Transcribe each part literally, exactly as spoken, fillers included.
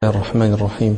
الرحمن الرحيم.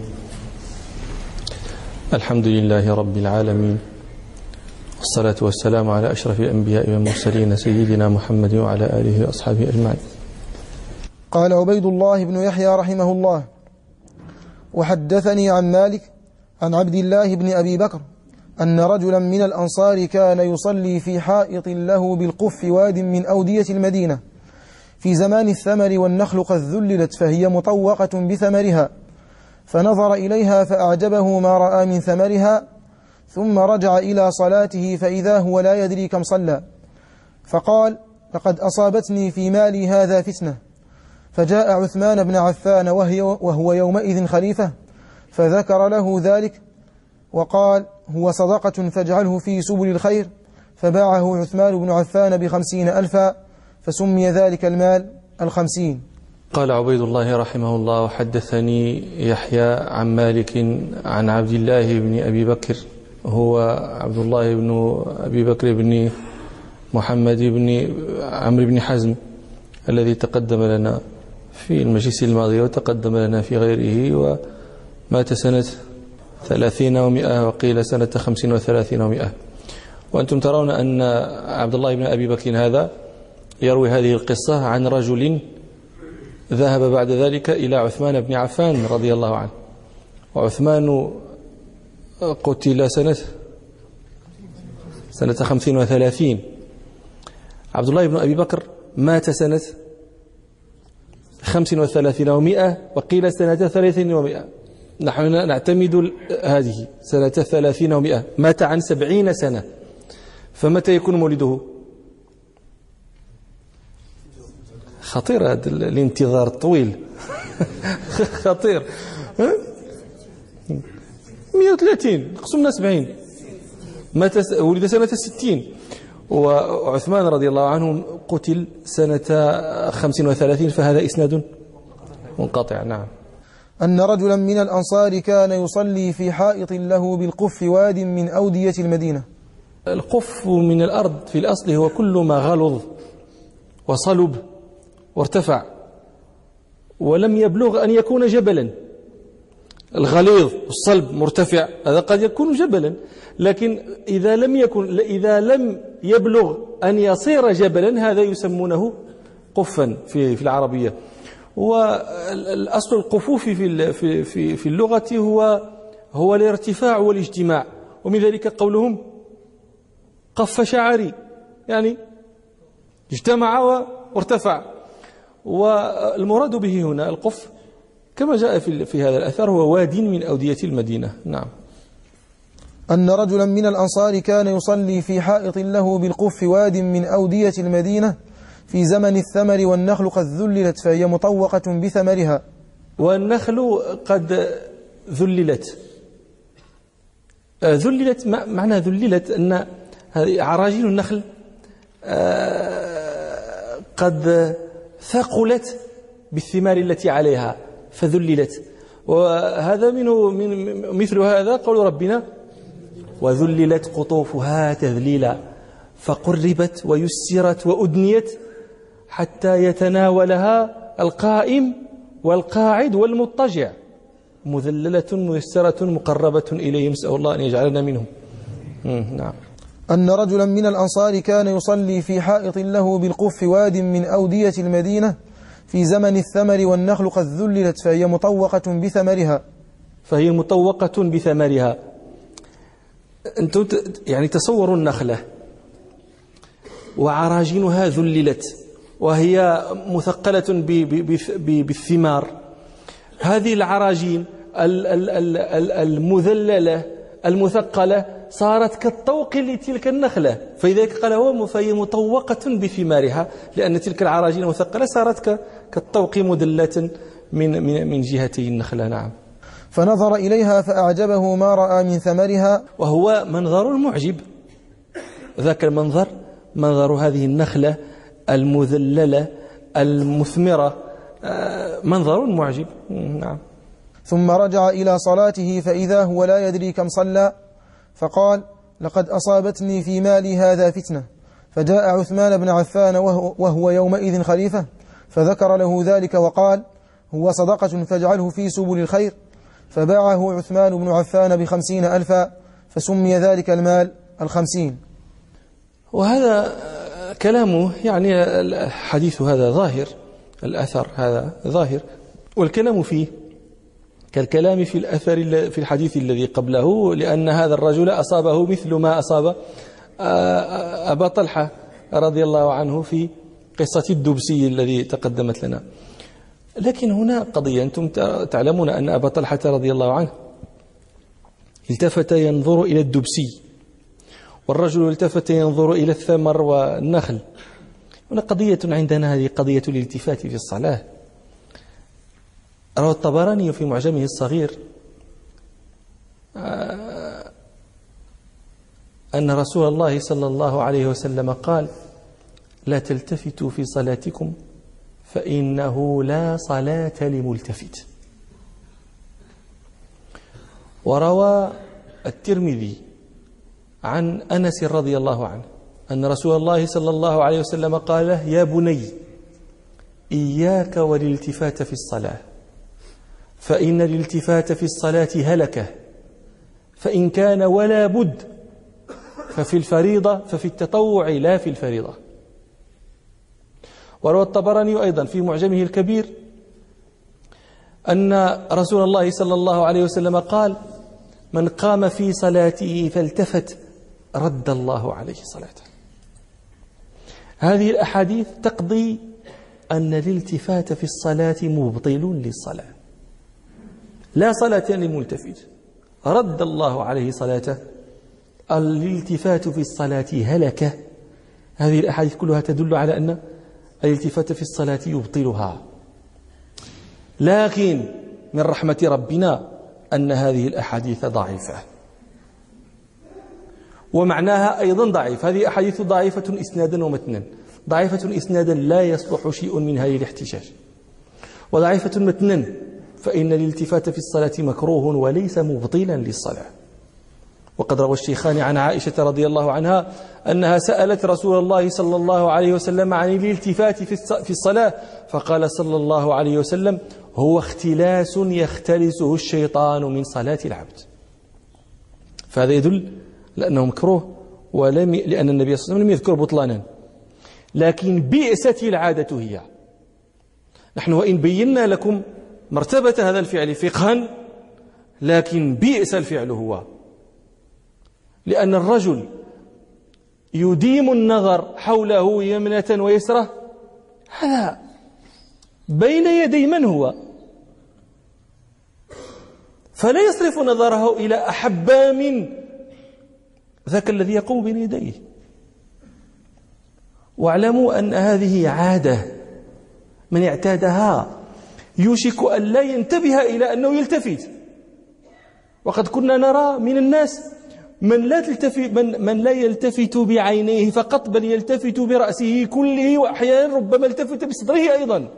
الحمد لله رب العالمين، والصلاة والسلام على أشرف الأنبياء والمرسلين سيدنا محمد وعلى آله وأصحابه أجمعين. قال عبيد الله بن يحيى رحمه الله: وحدثني عن مالك عن عبد الله بن أبي بكر أن رجلا من الأنصار كان يصلي في حائط له بالقف واد من أودية المدينة في زمان الثمر والنخل قد ذللت فهي مطوقة بثمرها، فنظر إليها فأعجبه ما رأى من ثمرها، ثم رجع إلى صلاته فإذا هو لا يدري كم صلى، فقال: لقد أصابتني في مالي هذا فتنة. فجاء عثمان بن عفان وهو يومئذ خليفة فذكر له ذلك وقال: هو صدقة فاجعله في سبل الخير، فباعه عثمان بن عفان بخمسين ألفا، فسمي ذلك المال الخمسين. قال عبيد الله رحمه الله: وحدثني يحيى عن مالك عن عبد الله بن أبي بكر، هو عبد الله بن أبي بكر بن محمد بن عمرو بن حزم الذي تقدم لنا في المجلس الماضي وتقدم لنا في غيره، ومات سنة ثلاثين ومئة وقيل سنة خمسين وثلاثين ومئة. وأنتم ترون أن عبد الله بن أبي بكر هذا يروي هذه القصة عن رجل ذهب بعد ذلك إلى عثمان بن عفان رضي الله عنه، وعثمان قتل سنة سنة خمسين وثلاثين. عبد الله بن أبي بكر مات سنة خمس وثلاثين ومئة وقيل سنة ثلاثين ومئة. نحن نعتمد هذه سنة ثلاثين ومئة، مات عن سبعين سنة. فمتى يكون مولده؟ خطير هذا الانتظار الطويل. خطير. مئة وثلاثين قسمنا سبعين، مات ولد سنة ستين، وعثمان رضي الله عنه قتل سنة خمس وثلاثين، فهذا إسناد منقطع. نعم. أن رجلا من الأنصار كان يصلي في حائط له بالقف واد من أودية المدينة. القف من الأرض في الأصل هو كل ما غلظ وصلب وارتفع ولم يبلغ أن يكون جبلا. الغليظ والصلب مرتفع هذا قد يكون جبلا، لكن إذا لم يكن إذا لم يبلغ أن يصير جبلا هذا يسمونه قفا في في العربية. والأصل القفوف في في في في اللغة هو هو الارتفاع والاجتماع، ومن ذلك قولهم قف شعري، يعني اجتمع وارتفع. والمراد به هنا القف كما جاء في في هذا الأثر هو واد من أودية المدينة. نعم. أن رجلا من الأنصار كان يصلي في حائط له بالقف واد من أودية المدينة في زمن الثمر والنخل قد ذللت فهي مطوقة بثمرها. والنخل قد ذللت. ذللت معنى ذللت أن هذه عراجين النخل قد ثقلت بالثمار التي عليها فذللت. وهذا منه من مثل هذا قول ربنا: وذللت قطوفها تذليلا فقربت ويسرت وأدنيت حتى يتناولها القائم والقاعد والمضطجع مذللة ميسرة مقربة إليه. نسأل الله أن يجعلنا منهم. نعم. أن رجلا من الأنصار كان يصلي في حائط له بالقف واد من أودية المدينة في زمن الثمر والنخل قد ذللت فهي مطوقة بثمرها. فهي مطوقة بثمرها. أنتم يعني تصوروا النخلة وعراجينها ذللت وهي مثقلة بالثمار. هذه العراجين المذللة المثقلة صارت كالطوق لتلك النخلة، فلذلك قال هو فهي مطوقة بثمارها، لأن تلك العراجين المثقلة صارت كالطوق مدلة من من من جهتي النخلة. نعم. فنظر إليها فأعجبه ما رأى من ثمرها، وهو منظر معجب. ذاك المنظر منظر هذه النخلة المذللة المثمرة منظر معجب. نعم. ثم رجع إلى صلاته فإذا هو لا يدري كم صلى، فقال: لقد أصابتني في مالي هذا فتنة. فجاء عثمان بن عفان وهو, وهو يومئذ خليفة فذكر له ذلك وقال: هو صدقة فاجعله في سبل الخير، فباعه عثمان بن عفان بخمسين ألفا، فسمي ذلك المال الخمسين. وهذا كلامه يعني الحديث هذا ظاهر، الأثر هذا ظاهر، والكلام فيه كالكلام في الأثر في الحديث الذي قبله، لأن هذا الرجل أصابه مثل ما أصاب أبا طلحة رضي الله عنه في قصة الدبسي الذي تقدمت لنا. لكن هنا قضية، أنتم تعلمون أن أبا طلحة رضي الله عنه التفت ينظر إلى الدبسي، والرجل التفت ينظر إلى الثمر والنخل. هنا قضية عندنا، هذه قضية الالتفات في الصلاة. روى الطبراني في معجمه الصغير أن رسول الله صلى الله عليه وسلم قال: لا تلتفتوا في صلاتكم فإنه لا صلاة لملتفت. وروى الترمذي عن أنس رضي الله عنه أن رسول الله صلى الله عليه وسلم قال له: يا بني إياك والالتفات في الصلاة، فإن الالتفات في الصلاة هلكة، فإن كان ولا بد ففي الفريضة، ففي التطوع لا في الفريضة. وروى الطبراني أيضا في معجمه الكبير أن رسول الله صلى الله عليه وسلم قال: من قام في صلاته فالتفت رد الله عليه صلاته. هذه الأحاديث تقضي أن الالتفات في الصلاة مبطل للصلاة، لا صلاة للملتفت، رد الله عليه صلاته. الالتفات في الصلاة هلكة. هذه الأحاديث كلها تدل على أن الالتفات في الصلاة يبطلها. لكن من رحمة ربنا أن هذه الأحاديث ضعيفة، ومعناها أيضا ضعيف. هذه أحاديث ضعيفة إسنادا ومتنا. ضعيفة إسنادا لا يصلح شيء من هذه الاحتجاج، وضعيفة متنا فإن الالتفات في الصلاة مكروه وليس مبطلا للصلاة. وقد روى الشيخان عن عائشة رضي الله عنها أنها سألت رسول الله صلى الله عليه وسلم عن الالتفات في الصلاة، فقال صلى الله عليه وسلم: هو اختلاس يختلسه الشيطان من صلاة العبد. فهذا يدل لأنه مكروه، ولم لأن النبي صلى الله عليه وسلم لم يذكر بطلانا. لكن بئست العادة هي. نحن وإن بينا لكم مرتبة هذا الفعل فقها، لكن بئس الفعل هو، لأن الرجل يديم النظر حوله يمنة ويسرة، هذا بين يدي من هو؟ فلا يصرف نظره إلى أحب من ذاك الذي يقوم بين يديه. واعلموا أن هذه عادة من اعتادها يوشك أن لا ينتبه إلى أنه يلتفت. وقد كنا نرى من الناس من لا تلتفت من, من لا يلتفت بعينيه فقط، بل يلتفت برأسه كله، وأحيانا ربما التفت بصدره أيضا.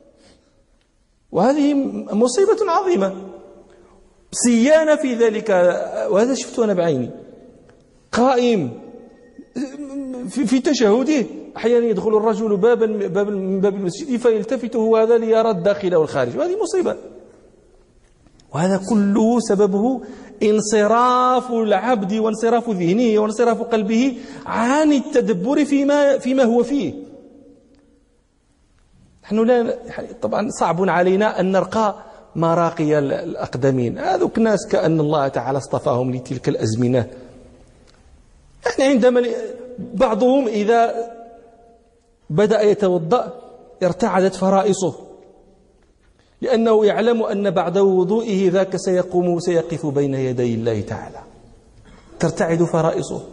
وهذه مصيبة عظيمة سيانة في ذلك. وهذا شفته أنا بعيني، قائم في, في تشهده أحيانا يدخل الرجل بابا باب من باب المسجد فيلتفت هو هذا ليرى الداخل والخارج، وهذه مصيبة. وهذا كله سببه انصراف العبد وانصراف ذهنه وانصراف قلبه عن التدبر فيما فيما هو فيه. نحن لا طبعا صعب علينا أن نرقى مراقي الأقدمين. هذوك الناس كأن الله تعالى اصطفاهم لتلك الأزمنة. يعني عندما بعضهم إذا بدأ يتوضأ ارتعدت فرائصه، لأنه يعلم أن بعد وضوئه ذاك سيقوم سيقف بين يدي الله تعالى، ترتعد فرائصه.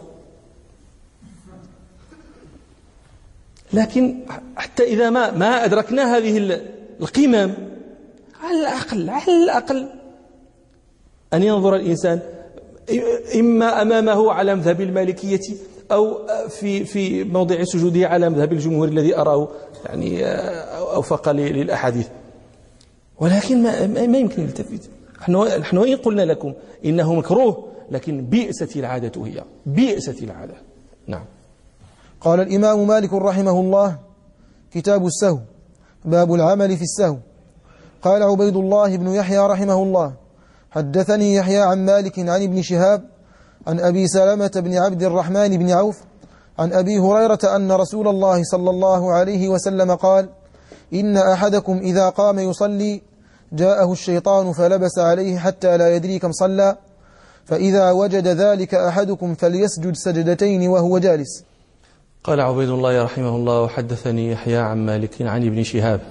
لكن حتى إذا ما ما أدركنا هذه القمم، على الأقل على الأقل أن ينظر الإنسان إما أمامه على مذهب المالكية أو في في موضع سجوده على مذهب الجمهور الذي أراه يعني أوفق للأحاديث. ولكن ما, ما يمكن يلتفت. نحن وإن قلنا لكم إنه مكروه، لكن بئست العادة هي، بئست العادة. نعم. قال الإمام مالك رحمه الله: كتاب السهو، باب العمل في السهو. قال عبيد الله بن يحيى رحمه الله حدثني يحيى عن مالك عن ابن شهاب عن أبي سلمة بن عبد الرحمن بن عوف عن أبي هريرة أن رسول الله صلى الله عليه وسلم قال إن أحدكم إذا قام يصلي جاءه الشيطان فلبس عليه حتى لا يدري كم صلى فإذا وجد ذلك أحدكم فليسجد سجدتين وهو جالس. قال عبيد الله رحمه الله وحدثني يحيى عن مالك عن ابن شهاب.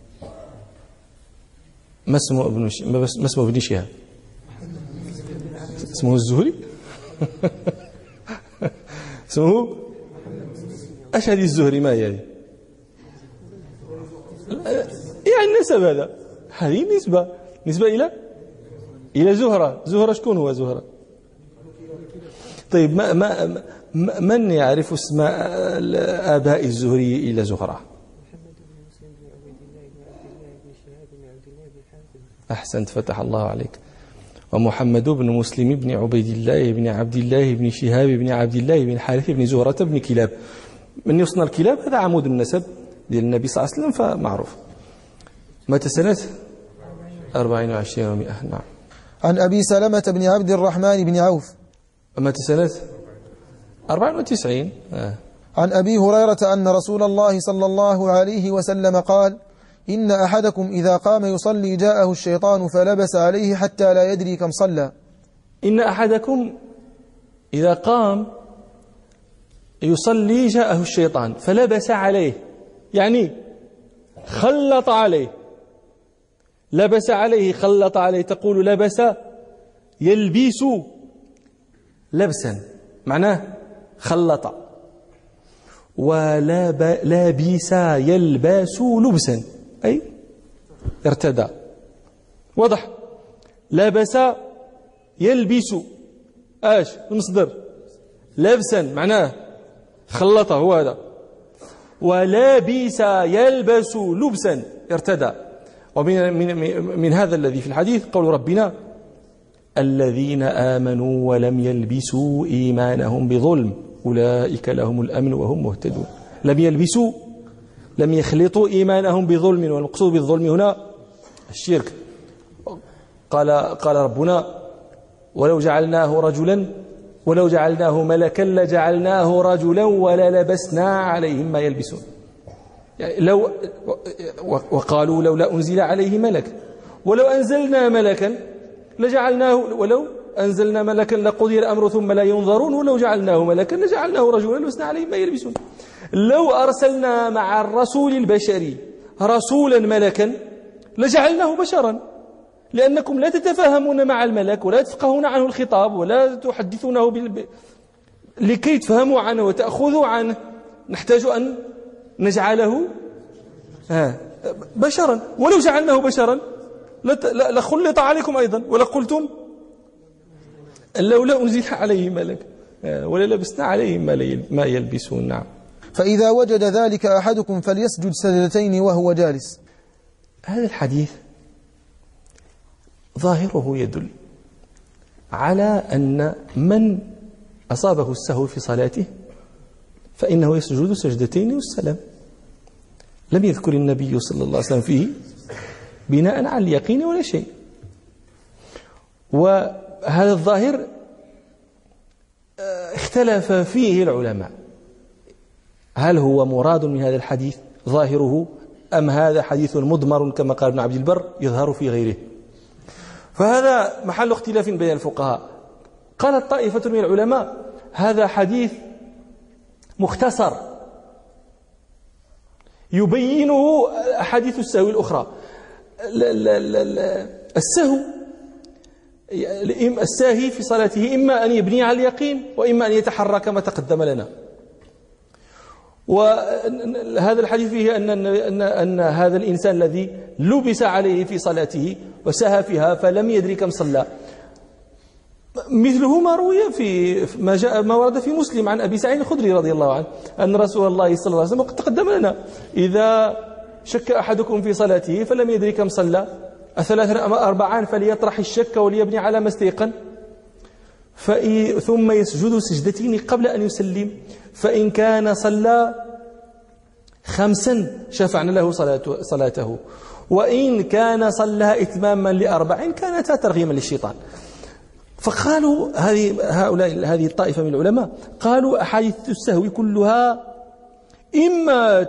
ما اسمه ابن ش... ما اسمه ابن شهاب؟ اسمه الزهري؟ اسمه ايش هذه الزهري؟ ما هي هذه؟ يعني النسب هذا، هذه نسبة نسبة إلى إلى زهرة. زهرة شكون هو زهرة؟ طيب ما ما من يعرف اسم آباء الزهري إلى زهرة؟ أحسنت، فتح الله عليك. ومحمد بن مسلم بن عبيد الله بن عبد الله بن شهاب بن عبد الله بن حارث بن زهرة بن كلاب. من يصنع الكلاب هذا عمود النسب ديال النبي صلى الله عليه وسلم فمعروف. متى سنة أربعين وعشرين ومئة. نعم. عن أبي سلمة بن عبد الرحمن بن عوف. متى سنة أربعين وتسعين. آه. عن أبي هريرة أن رسول الله صلى الله عليه وسلم قال إن أحدكم إذا قام يصلي جاءه الشيطان فلبس عليه حتى لا يدري كم صلى. إن أحدكم إذا قام يصلي جاءه الشيطان فلبس عليه، يعني خلط عليه. لبس عليه، خلط عليه. تقول لبس يلبس لبسا، معناه خلط. ولابس يلبس لبسا، أي ارتدى. واضح؟ لبس يلبس ايش المصدر؟ لبسا، معناه خلطه، هو هذا. ولابس يلبس لبسا ارتدى. ومن من, من هذا الذي في الحديث قول ربنا الذين آمنوا ولم يلبسوا إيمانهم بظلم أولئك لهم الأمن وهم مهتدون. لم يلبسوا، لم يخلطوا إيمانهم بظلم، والمقصود بالظلم هنا الشرك. قال قال ربنا ولو جعلناه رجلا ولو جعلناه ملكا لجعلناه رجلا وللبسنا عليهم ما يلبسون. يعني لو وقالوا لولا أنزل عليه ملك، ولو أنزلنا ملكا لجعلناه، ولو أنزلنا ملكا لقضي الأمر ثم لا ينظرون، ولو جعلناه ملكا لجعلناه رجلا لبسنا عليهم ما يلبسون. لو أرسلنا مع الرسول البشري رسولا ملكا لجعلناه بشرا، لأنكم لا تتفاهمون مع الملك ولا تفقهون عنه الخطاب ولا تحدثونه بال... لكي تفهموا عنه وتأخذوا عنه نحتاج أن نجعله ها بشرا. ولو جعلناه بشرا لخلط عليكم أيضا، ولقلتم لولا أنزل عليه ملك ولا لبسنا عليهم ما يلبسون. نعم. فإذا وجد ذلك أحدكم فليسجد سجدتين وهو جالس. هذا الحديث ظاهره يدل على أن من أصابه السهو في صلاته فإنه يسجد سجدتين والسلام. لم يذكر النبي صلى الله عليه وسلم فيه بناء على اليقين ولا شيء. وهذا الظاهر اختلف فيه العلماء، هل هو مراد من هذا الحديث ظاهره أم هذا حديث مضمر كما قال ابن عبد البر يظهر في غيره. فهذا محل اختلاف بين الفقهاء. قالت طائفة من العلماء هذا حديث مختصر يبينه أحاديث السهو الأخرى. السهو الساهي في صلاته إما أن يبني على اليقين وإما أن يتحرك كما تقدم لنا. وهذا الحديث فيه أن, أن, أن هذا الإنسان الذي لبس عليه في صلاته وسهى فيها فلم يدري كم صلى، مثله ما روي في ما جاء ما ورد في مسلم عن أبي سعيد الخدري رضي الله عنه أن رسول الله صلى الله عليه وسلم قد تقدم لنا إذا شك أحدكم في صلاته فلم يدري كم صلى أثلاث أربعان فليطرح الشك وليبني على ما استيقن ثم يسجد سجدتين قبل أن يسلم، فإن كان صلى خمسا شفعنا له صلاته وإن كان صلى إتماما لأربع كانتا ترغيما للشيطان. فقالوا هذه هؤلاء هذه الطائفة من العلماء قالوا أحاديث السهو كلها إما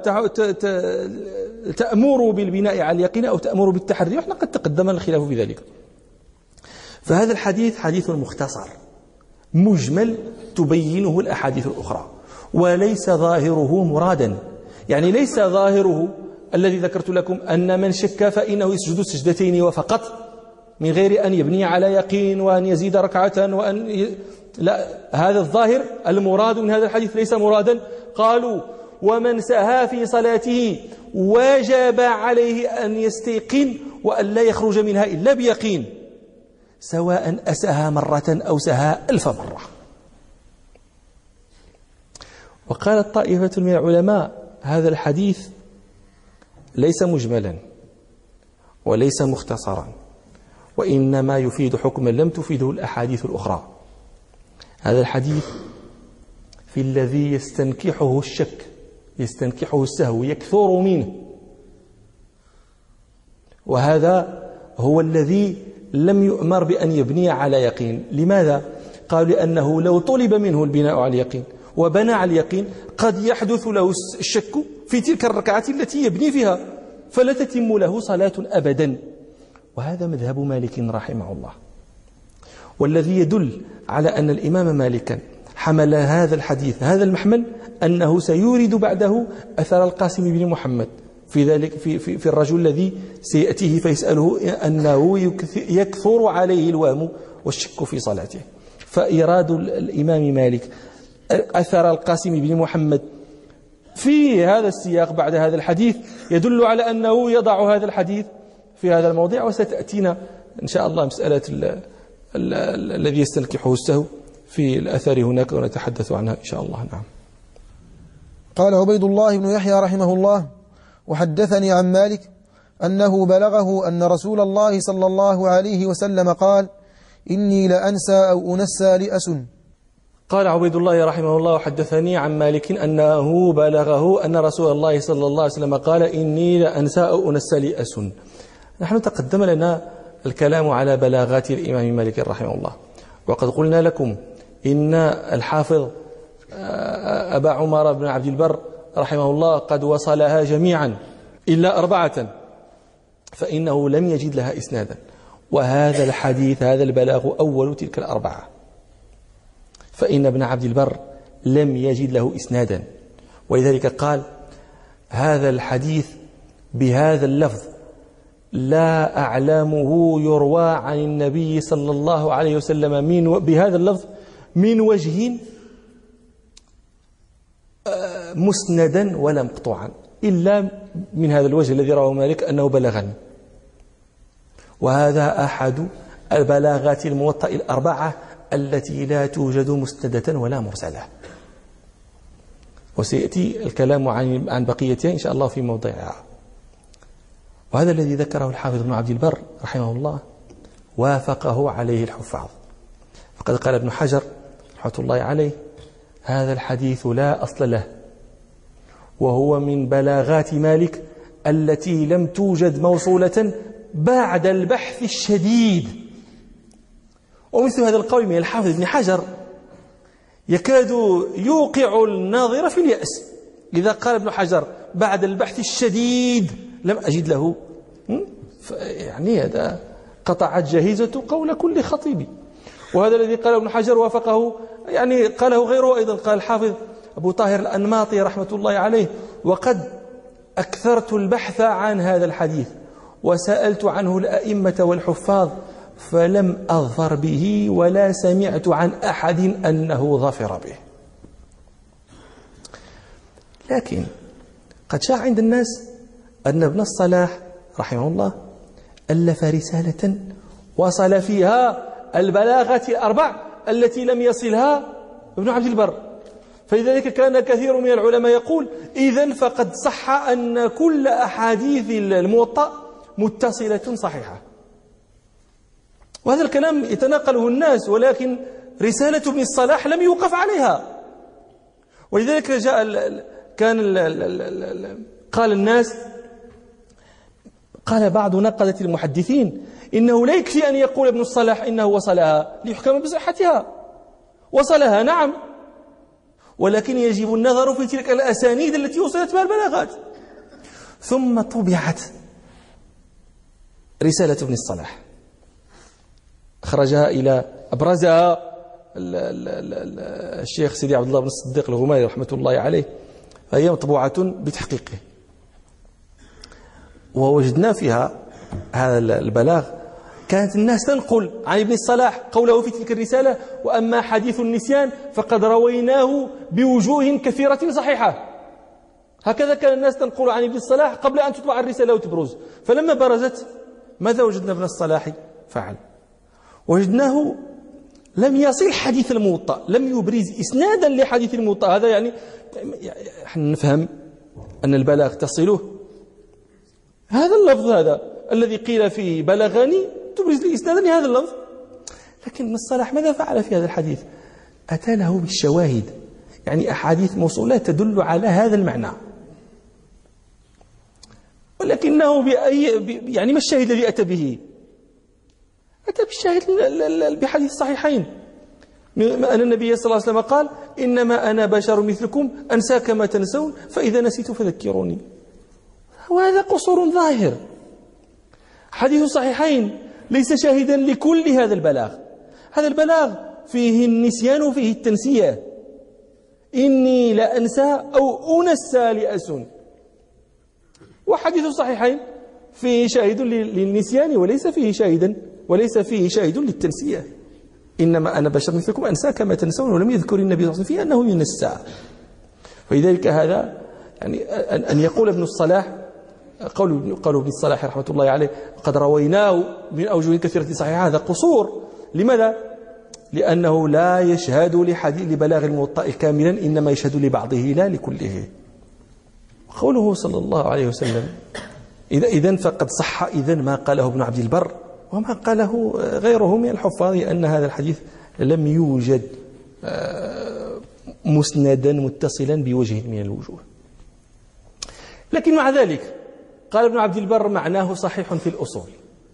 تأمر بالبناء على اليقين أو تأمر بالتحري، وإحنا قد تقدم الخلاف في ذلك. فهذا الحديث حديث مختصر مجمل تبينه الأحاديث الأخرى، وليس ظاهره مرادا. يعني ليس ظاهره الذي ذكرت لكم أن من شك فإنه يسجد سجدتين وفقط من غير أن يبني على يقين وأن يزيد ركعة وأن ي... لا، هذا الظاهر المراد من هذا الحديث ليس مرادا. قالوا ومن سهى في صلاته وجب عليه أن يستيقن وأن لا يخرج منها إلا بيقين، سواء أسهى مرة أو سهى ألف مرة. وقالت طائفة من العلماء هذا الحديث ليس مجملا وليس مختصرا، وإنما يفيد حكما لم تفيده الأحاديث الأخرى. هذا الحديث في الذي يستنكحه الشك، يستنكحه السهو، يكثر منه، وهذا هو الذي لم يؤمر بأن يبني على يقين. لماذا؟ قالوا لأنه لو طلب منه البناء على اليقين وبنى على اليقين قد يحدث له الشك في تلك الركعة التي يبني فيها، فلا تتم له صلاة أبدا. وهذا مذهب مالك رحمه الله، والذي يدل على أن الإمام مالكا حمل هذا الحديث هذا المحمل أنه سيورد بعده أثر القاسم بن محمد في ذلك في, في, في الرجل الذي سيأتيه فيسأله أنه يكثر عليه الوهم والشك في صلاته. فإيراد الإمام مالك أثر القاسم بن محمد في هذا السياق بعد هذا الحديث يدل على أنه يضع هذا الحديث في هذا الموضع. وستأتينا إن شاء الله مسألة الذي يستنكحه السهو في الأثر هناك ونتحدث عنها إن شاء الله. نعم. قال عبيد الله بن يحيى رحمه الله: وحدثني عن مالك أنه بلغه أن رسول الله صلى الله عليه وسلم قال: إني لأنسى أو أنسى لأس. قال عبيد الله رحمه الله: وحدثني عن مالك أنه بلغه أن رسول الله صلى الله عليه وسلم قال: إني لأنسى أو أنسى لأس. نحن تقدم لنا الكلام على بلاغات الإمام مالك رحمه الله، وقد قلنا لكم إن الحافظ أبا عمر بن عبد البر رحمه الله قد وصلها جميعا إلا أربعة، فإنه لم يجد لها إسنادا، وهذا الحديث هذا البلاغ أول تلك الأربعة، فإن ابن عبد البر لم يجد له إسنادا، ولذلك قال: هذا الحديث بهذا اللفظ لا أعلمه يروى عن النبي صلى الله عليه وسلم من بهذا اللفظ من وجه مسندا ولا مقطوعا، إلا من هذا الوجه الذي رواه مالك أنه بلغني. وهذا أحد البلاغات الموطأ الأربعة التي لا توجد مسندة ولا مرسلة، وسيأتي الكلام عن عن بقيتها إن شاء الله في موضعها. وهذا الذي ذكره الحافظ ابن عبد البر رحمه الله وافقه عليه الحفاظ، فقد قال ابن حجر رحمة الله عليه: هذا الحديث لا أصل له، وهو من بلاغات مالك التي لم توجد موصولة بعد البحث الشديد. ومثل هذا القول من الحافظ ابن حجر يكاد يوقع الناظر في اليأس، لذا قال ابن حجر: بعد البحث الشديد لم أجد له. يعني هذا قطعت جاهزة قول كل خطيب. وهذا الذي قاله ابن حجر وافقه، يعني قاله غيره أيضا، قال الحافظ أبو طاهر الأنماطي رحمة الله عليه: وقد أكثرت البحث عن هذا الحديث وسألت عنه الأئمة والحفاظ فلم أظفر به ولا سمعت عن أحد أنه ظفر به. لكن قد شاع عند الناس أن ابن الصلاح رحمه الله ألف رسالة وصل فيها البلاغة الأربع التي لم يصلها ابن عبد البر، فلذلك كان كثير من العلماء يقول: إذن فقد صح أن كل أحاديث الموطأ متصلة صحيحة. وهذا الكلام يتناقله الناس، ولكن رسالة ابن الصلاح لم يوقف عليها. ولذلك جاء كان ال ال ال ال قال الناس قال بعض نقدة المحدثين إنه لا يكفي أن يقول ابن الصلاح إنه وصلها ليحكم بصحتها. وصلها نعم، ولكن يجب النظر في تلك الأسانيد التي وصلت بها البلاغات. ثم طبعت رسالة ابن الصلاح، أخرجها إلى أبرزها الشيخ سيدي عبد الله بن الصديق الغماري رحمة الله عليه، فهي مطبوعة بتحقيقه، ووجدنا فيها هذا البلاغ. كانت الناس تنقل عن ابن الصلاح قوله في تلك الرسالة: وأما حديث النسيان فقد رويناه بوجوه كثيرة صحيحة. هكذا كان الناس تنقل عن ابن الصلاح قبل أن تطبع الرسالة وتبرز. فلما برزت ماذا وجدنا ابن الصلاح فعل؟ وجدناه لم يصل حديث الموطأ، لم يبرز إسنادا لحديث الموطأ. هذا يعني نحن نفهم أن البلاغ تصله هذا اللفظ، هذا الذي قيل فيه بلغني، تبرز لي إسنادا لهذا اللفظ. لكن ابن الصلاح ماذا فعل في هذا الحديث؟ أتى له بالشواهد، يعني أحاديث موصولة تدل على هذا المعنى، ولكنه بأي يعني ما الشاهد الذي أتى به؟ أتى بالشاهد بحديث الصحيحين أن النبي صلى الله عليه وسلم قال: إنما أنا بشر مثلكم أنسى كما تنسون فإذا نسيت فذكروني. وهذا قصور ظاهر. حديث الصحيحين ليس شاهدا لكل هذا البلاغ. هذا البلاغ فيه النسيان وفيه التنسية. إني لأنسى أو أنسى لأسن. وحديث الصحيحين فيه شاهد للنسيان وليس فيه شاهدا وليس فيه شاهد للتنسية. إنما أنا بشر مثلكم أنسى كما تنسون، ولم يذكر النبي صلى الله عليه وسلم فيه أنه ينسى. فلذلك هذا يعني أن يقول ابن الصلاح قول قالوا ابن الصلاح رحمة الله عليه قد رويناه من أوجه كثيرة صحيحة، هذا قصور. لماذا؟ لأنه لا يشهد لحديث لبلاغ الموطأ كاملا، إنما يشهد لبعضه لا لكله. قوله صلى الله عليه وسلم إذا إذن فقد صح إذن ما قاله ابن عبد البر وما قاله غيره من الحفاظ، أن هذا الحديث لم يوجد مسندا متصلا بوجه من الوجوه. لكن مع ذلك قال ابن عبد البر معناه صحيح في الأصول،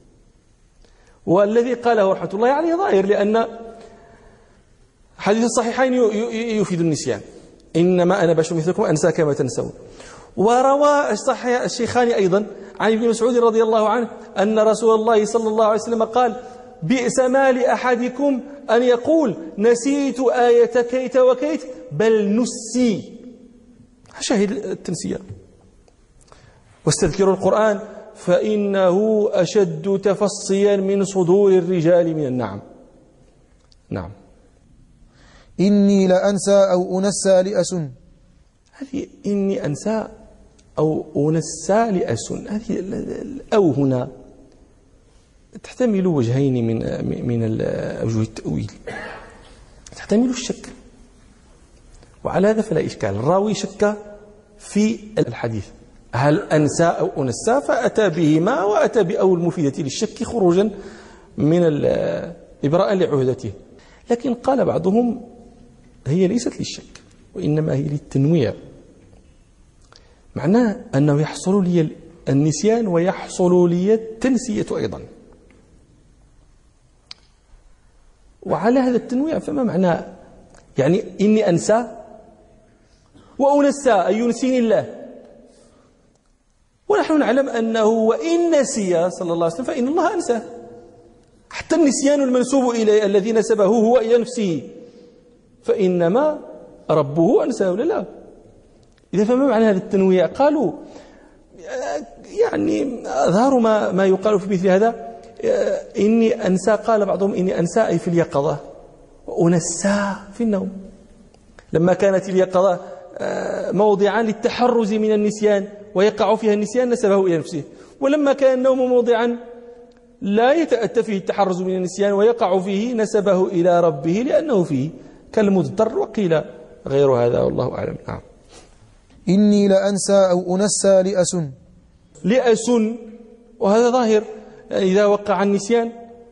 والذي قاله رحمة الله عليه ظاهر، لأن حديث الصحيحين يفيد النسيان، إنما أنا بشر مثلكم أنسى كما تنسون. وروى الشيخان أيضا عن ابن مسعود رضي الله عنه أن رسول الله صلى الله عليه وسلم قال: بئس ما لأحدكم أن يقول نسيت آية كيت وكيت بل نسي. شاهد التنسية. واستذكروا القرآن فإنه أشد تفصيا من صدور الرجال من النعم. نعم. إني لأنسى أو أنسى لأسن. هذه إني أنسى أو أنسى لأسن، هذه أو هنا تحتمل وجهين من من أوجه التأويل. تحتمل الشك، وعلى هذا فلا إشكال. الراوي شك في الحديث هل أنسى أو أنسى، فأتى بهما وأتى بأو المفيدة للشك خروجا من إبراء لعهدته. لكن قال بعضهم هي ليست للشك وإنما هي للتنويع، معناه أنه يحصل لي النسيان ويحصل لي التنسية أيضا. وعلى هذا التنويع فما معناه؟ يعني إني أنسى وأنسى أي ينسيني الله، ونحن نعلم أنه وإن نسي صلى الله عليه وسلم فإن الله أنسى. حتى النسيان المنسوب إليه الذي نسبه هو إلى نفسه فإنما ربه أنساه ولا لا؟ إذا فما معنى هذا التنويع؟ قالوا يعني أظهر ما, ما يقال في مثل هذا إني أنسى. قال بعضهم إني أنسى أي في اليقظة، وأنسى في النوم. لما كانت اليقظة موضعا للتحرز من النسيان ويقع فيها النسيان نسبه إلى نفسه، ولما كان النوم موضعا لا يتأتى فيه التحرز من النسيان ويقع فيه نسبه إلى ربه لأنه فيه كالمضطر. وقيل غير هذا والله أعلم. نعم. إني لأنسى أو أنسى لأسن. لأسن، وهذا ظاهر. إذا وقع النسيان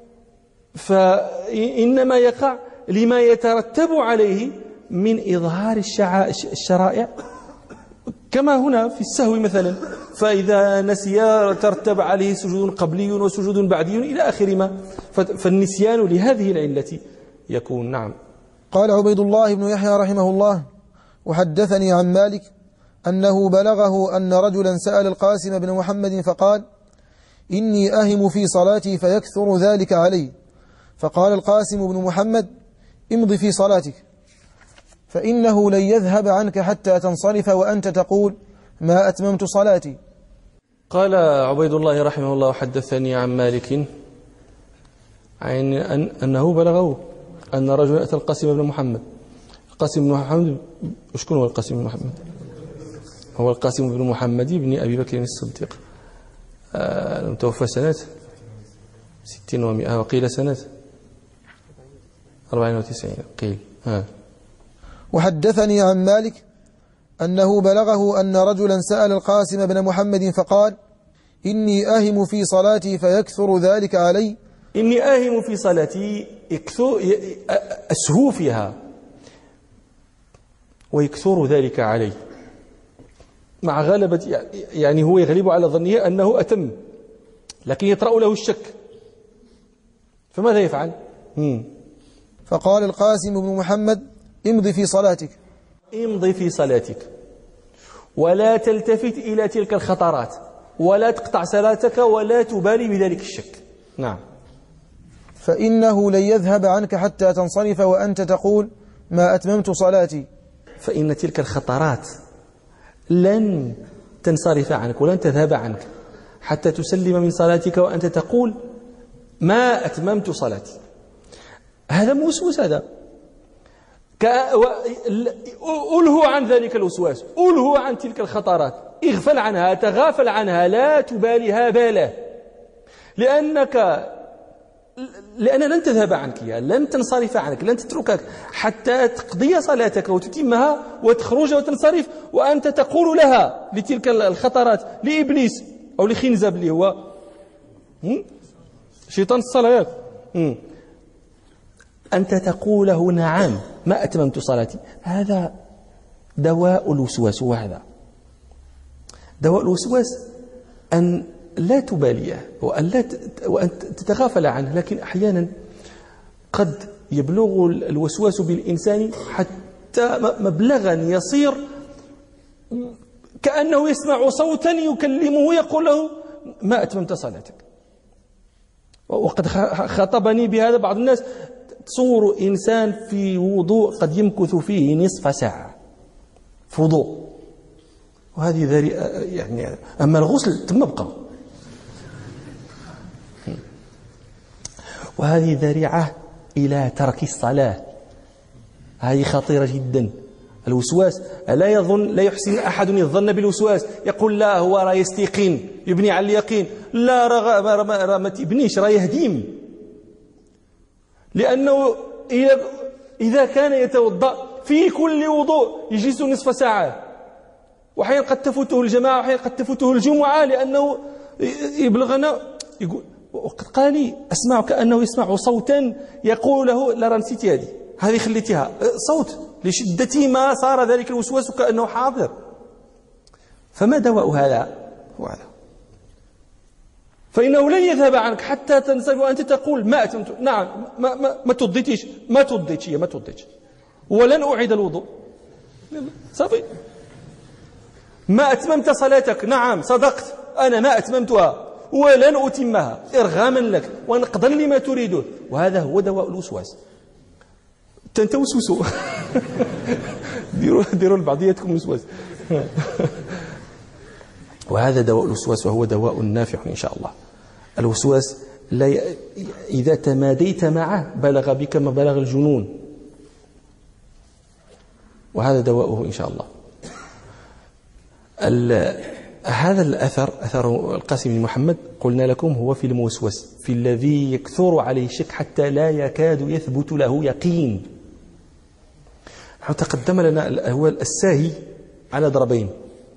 فإنما يقع لما يترتب عليه من إظهار الشرائع، كما هنا في السهو مثلا، فإذا نسي ترتب عليه سجود قبلي وسجود بعدي إلى آخر ما. فالنسيان لهذه العلة يكون. نعم. قال عبيد الله بن يحيى رحمه الله: وحدثني عن مالك أنه بلغه أن رجلا سأل القاسم بن محمد فقال: إني أهم في صلاتي فيكثر ذلك علي. فقال القاسم بن محمد: امض في صلاتك، فإنه لن يذهب عنك حتى تنصرف وأنت تقول: ما أتممت صلاتي. قال عبيد الله رحمه الله: حدثني عن مالك عن أن أنه بلغه أن رجلا أتى القاسم بن محمد. القاسم بن محمد، شكون هو القاسم بن محمد؟ هو القاسم بن محمد بن أبي بكر الصديق، آه توفى سنة ستين ومئة، وقيل سنة أربعين وتسعين قيل. ها. وحدثني عن مالك أنه بلغه أن رجلا سأل القاسم بن محمد فقال: إني أهم في صلاتي فيكثر ذلك علي. إني آهم في صلاتي، أسهو فيها ويكثر ذلك علي، مع غلبة، يعني هو يغلب على ظنه أنه أتم، لكن يطرأ له الشك، فماذا يفعل؟ مم. فقال القاسم بن محمد: امضي في صلاتك. امضي في صلاتك ولا تلتفت إلى تلك الخطرات، ولا تقطع صلاتك، ولا تبالي بذلك الشك. نعم. فإنه لن يذهب عنك حتى تنصرف وأنت تقول: ما أتممت صلاتي. فإن تلك الخطرات لن تنصرف عنك ولن تذهب عنك حتى تسلم من صلاتك وأنت تقول: ما أتممت صلاتي. هذا موسوس، هذا ألهو عن ذلك الوسواس، ألهو عن تلك الخطرات، اغفل عنها، تغافل عنها، لا تباليها باله، لأنك لأن لن تذهب عنك، لن تنصرف عنك، لن تتركك حتى تقضي صلاتك وتتمها وتخرج وتنصرف وأنت تقول لها، لتلك الخطرات، لإبليس أو لخنزب اللي هو شيطان الصلاة، أنت تقول له: نعم ما أتممت صلاتي. هذا دواء الوسواس، وهذا دواء الوسواس، أن لا تباليه وأن, لا وأن تتغافل عنه. لكن أحيانا قد يبلغ الوسواس بالإنسان حتى مبلغا يصير كأنه يسمع صوتا يكلمه يقول له: ما أتممت صلاتك. وقد خاطبني بهذا بعض الناس. تصور إنسان في وضوء قد يمكث فيه نصف ساعة في وضوء، وهذه ذريعة، يعني أما الغسل ثم بقى، وهذه ذريعة إلى ترك الصلاة. هذه خطيرة جدا. الوسواس لا يظن لا يحسن أحد الظن بالوسواس، يقول: لا هو راه يستيقن، يبني على اليقين. لا، راه ما تبنيش، راه يهديم. لأنه إذا كان يتوضأ في كل وضوء يجلس نصف ساعة، وحين قد تفوته الجماعة، وحين قد تفوته الجمعة، لأنه يبلغنا يقول. وقد قال لي: أسمع كأنه يسمع صوتا يقول له: لا راه نسيتي هذه هذه خليتيها، صوت لشدة ما صار ذلك الوسواس كأنه حاضر. فما دواء هذا؟ هو هذا. فإنه لن يذهب عنك حتى تنصرف وأنت تقول: ما أتممت. نعم، ما ما ما تضيتيش، ما تضيتش، ما تضيتش، ولن أعيد الوضوء. صافي. ما أتممت صلاتك. نعم صدقت، أنا ما أتممتها ولن أتمها إرغاما لك ونقضا لما تريده. وهذا هو دواء الوسواس. تنتوسوسوا ديروا ديروا لبعضياتكم وسواس. وهذا دواء الوسواس، وهو دواء نافع إن شاء الله. الوسواس لا ي... إذا تماديت معه بلغ بك ما بلغ الجنون، وهذا دواؤه إن شاء الله. ال... هذا الأثر، أثر القاسم بن محمد، قلنا لكم هو في الموسوس، في الذي يكثر عليه الشك حتى لا يكاد يثبت له يقين. تقدم لنا هو الساهي على ضربين: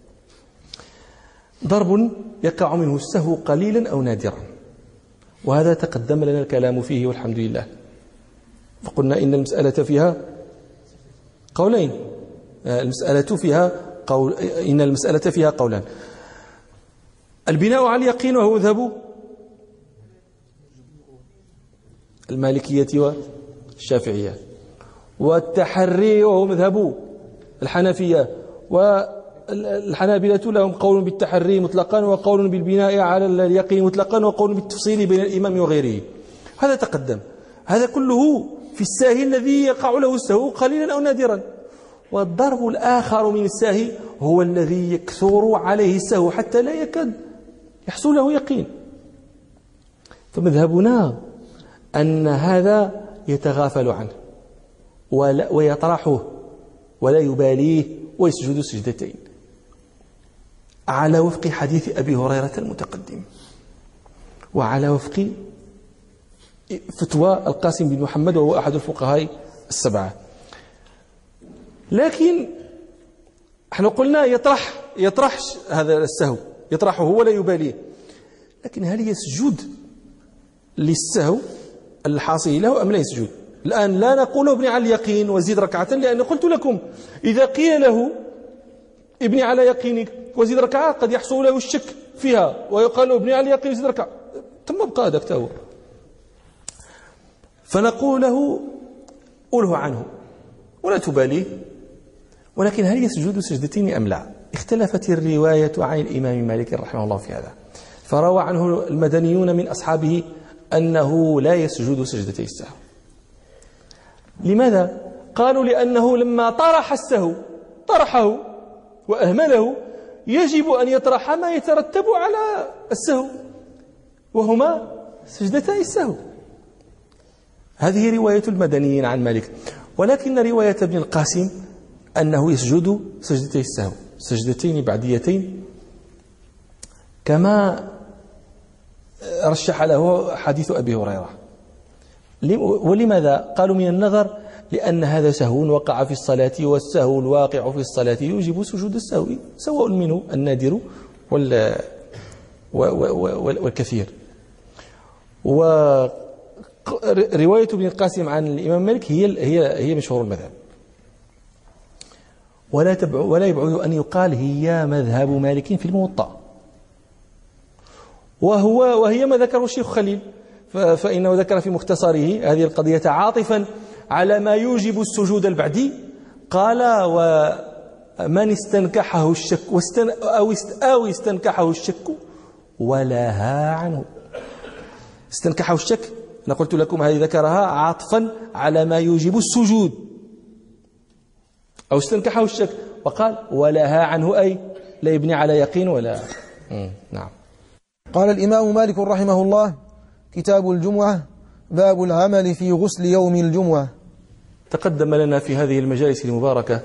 ضرب يقع منه السهو قليلا أو نادرا، وهذا تقدم لنا الكلام فيه والحمد لله. فقلنا إن المسألة فيها قولين، المسألة فيها قول إن المسألة فيها قولان. البناء على اليقين وهو مذهب المالكية والشافعية، والتحري وهو مذهب الحنفية، والحنابلة لهم قول بالتحري مطلقا وقول بالبناء على اليقين مطلقا وقول بالتفصيل بين الإمام وغيره. هذا تقدم، هذا كله في الساهي الذي يقع له السهو قليلا أو نادرا. والضرب الآخر من الساهي هو الذي يكثر عليه السهو حتى لا يكاد يحصل له يقين. فمذهبنا أن هذا يتغافل عنه ويطرحه ولا يباليه ويسجد سجدتين على وفق حديث أبي هريرة المتقدم، وعلى وفق فتوى القاسم بن محمد وهو أحد الفقهاء السبعة. لكن احنا قلنا يطرح يطرح هذا السهو، يطرحه ولا يباليه، لكن هل يسجد للسهو الحاصل له أم لا يسجد؟ الآن لا نقول ابني على اليقين وزيد ركعة، لأن قلت لكم إذا قيل له ابني على يقينك وزيد ركعة قد يحصل له الشك فيها، ويقال ابني على اليقين وزيد ركعة، ثم ابقى هذاك تهو. فنقول له قله عنه ولا تباليه، ولكن هل يسجد سجدتين أم لا؟ اختلفت الرواية عن الإمام مالك رحمه الله في هذا، فروى عنه المدنيون من أصحابه أنه لا يسجد سجدتي السهو. لماذا؟ قالوا لأنه لما طرح السهو طرحه وأهمله يجب أن يطرح ما يترتب على السهو وهما سجدتي السهو. هذه رواية المدنيين عن مالك، ولكن رواية ابن القاسم أنه يسجد سجدتي السهو سجدتين بعديتين كما رشح له حديث أبي هريرة. ولماذا؟ قالوا من النظر لأن هذا سهو وقع في الصلاة، والسهو الواقع في الصلاة يوجب سجود السهو سواء منه النادر والكثير. ورواية ابن القاسم عن الإمام مالك هي هي هي مشهور المذهب، ولا تبع ولا يبعد أن يقال هي مذهب مالك في الموطأ، وهو وهي ما ذكره الشيخ خليل، فإنه ذكر في مختصره هذه القضية عاطفا على ما يوجب السجود البعدي. قال ومن استنكحه الشك واستن أو أو استنكحه الشك ولها عنه. استنكحه الشك أنا قلت لكم هذه ذكرها عاطفا على ما يوجب السجود، أو استنكحه الشك وقال ولها عنه، أي لا يبني على يقين ولا نعم. قال الإمام مالك رحمه الله: كتاب الجمعة، باب العمل في غسل يوم الجمعة. تقدم لنا في هذه المجالس المباركة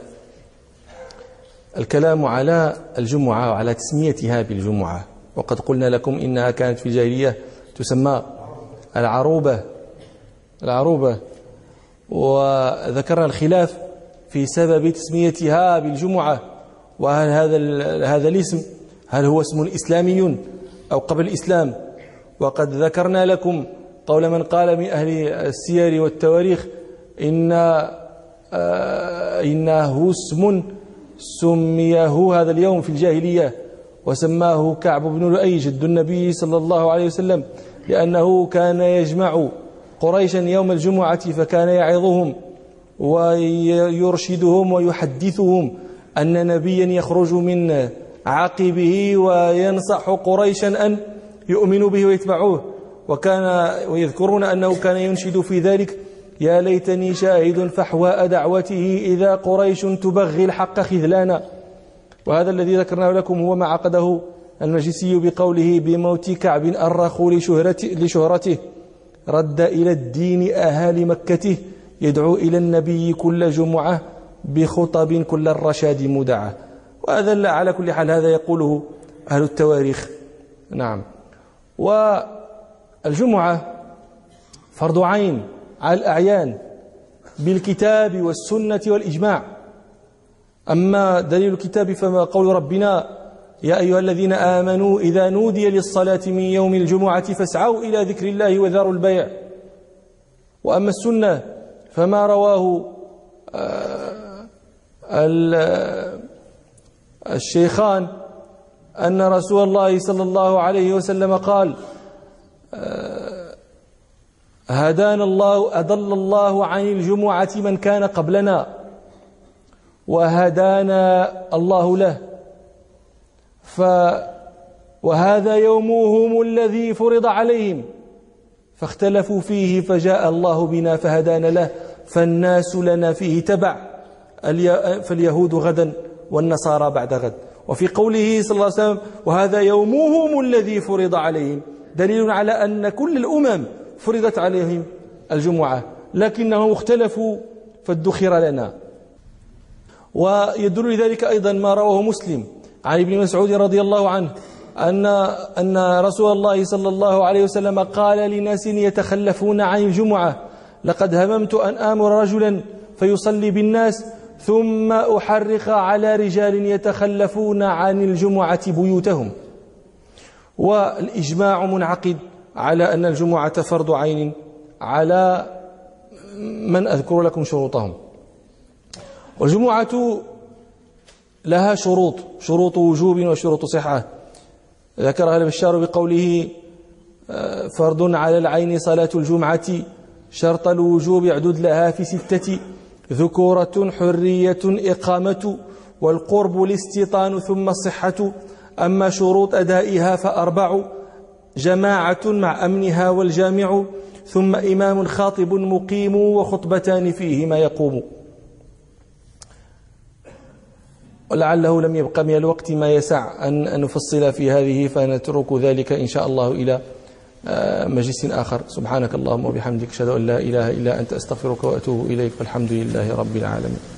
الكلام على الجمعة وعلى تسميتها بالجمعة، وقد قلنا لكم إنها كانت في الجاهلية تسمى العروبة العروبة وذكرنا الخلاف في سبب تسميتها بالجمعة، وهل هذا هذا الاسم هل هو اسم إسلامي أو قبل الإسلام. وقد ذكرنا لكم قول من قال من أهل السير والتواريخ إن إنه اسم سميه هذا اليوم في الجاهلية وسماه كعب بن لؤي جد النبي صلى الله عليه وسلم، لأنه كان يجمع قريشا يوم الجمعة فكان يعظهم ويرشدهم ويحدثهم أن نبيا يخرج من عقبه وينصح قريشا أن يؤمنوا به ويتبعوه. وكان ويذكرون أنه كان ينشد في ذلك: يا ليتني شاهد فحواء دعوته إذا قريش تبغي الحق خذلانا. وهذا الذي ذكرناه لكم هو ما عقده المجلسي بقوله: بموت كعب أرخوا لشهرته رد إلى الدين أهالي مكته يدعو إلى النبي كل جمعة بخطب كل الرشاد مدعة. وهذا على كل حال هذا يقوله أهل التواريخ. نعم. والجمعة فرض عين على الأعيان بالكتاب والسنة والإجماع. أما دليل الكتاب فما قول ربنا: يا أيها الذين آمنوا إذا نودي للصلاة من يوم الجمعة فاسعوا إلى ذكر الله وذروا البيع. وأما السنة فما رواه الشيخان أن رسول الله صلى الله عليه وسلم قال هدانا الله أضل الله عن الجمعة من كان قبلنا وهدانا الله له، ف وهذا يومهم الذي فرض عليهم فاختلفوا فيه فجاء الله بنا فهدانا له، فالناس لنا فيه تبع، فاليهود غدا والنصارى بعد غد. وفي قوله صلى الله عليه وسلم وهذا يومهم الذي فرض عليهم دليل على أن كل الأمم فرضت عليهم الجمعة لكنهم اختلفوا فادخر لنا. ويدل لذلك أيضا ما رواه مسلم عن ابن مسعود رضي الله عنه أن أن رسول الله صلى الله عليه وسلم قال لناس يتخلفون عن الجمعة لقد هممت أن آمر رجلا فيصلي بالناس ثم أحرق على رجال يتخلفون عن الجمعة بيوتهم. والإجماع منعقد على أن الجمعة فرض عين على من أذكر لكم شروطهم. والجمعة لها شروط، شروط وجوب وشروط صحة ذكرها البشار بقوله فرض على العين صلاة الجمعة شرط الوجوب اعدد لها في ستة ذكورة حرية إقامة والقرب الاستيطان ثم الصحة، أما شروط أدائها فأربع جماعة مع أمنها والجامع ثم إمام خاطب مقيم وخطبتان فيهما يقوم. ولعله لم يبقى من الوقت ما يسع أن نفصل في هذه فنترك ذلك إن شاء الله إلى مجلس آخر. سبحانك اللهم وبحمدك أشهد أن لا إله إلا أنت أستغفرك وأتوب إليك والحمد لله رب العالمين.